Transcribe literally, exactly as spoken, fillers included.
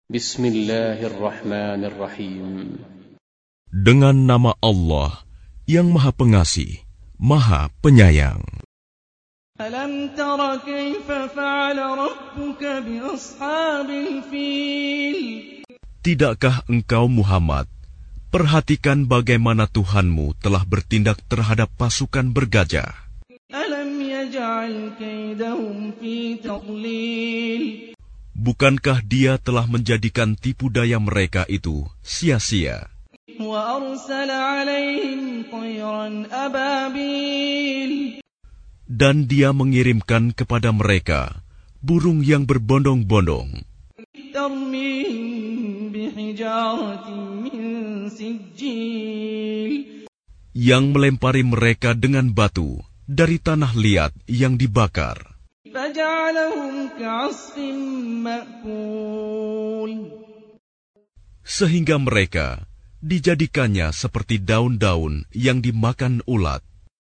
Bismillahirrahmanirrahim. Dengan nama Allah yang Maha Pengasih, Maha Penyayang. Alam tara kaifa fa'ala rabbuka bi ashabil fil. Tidakkah engkau Muhammad perhatikan bagaimana Tuhanmu telah bertindak terhadap pasukan bergajah? Alam yaj'al kaidahum fi tadlil. Bukankah Dia telah menjadikan tipu daya mereka itu sia-sia? Wa arsala 'alaihim tayran ababil. Dan Dia mengirimkan kepada mereka burung yang berbondong-bondong Tarmihim bihijaratin min sijil. yang melempari mereka dengan batu dari tanah liat yang dibakar. Faja'alahum ka'asfin ma'kul. Sehingga mereka dijadikannya seperti daun-daun yang dimakan ulat.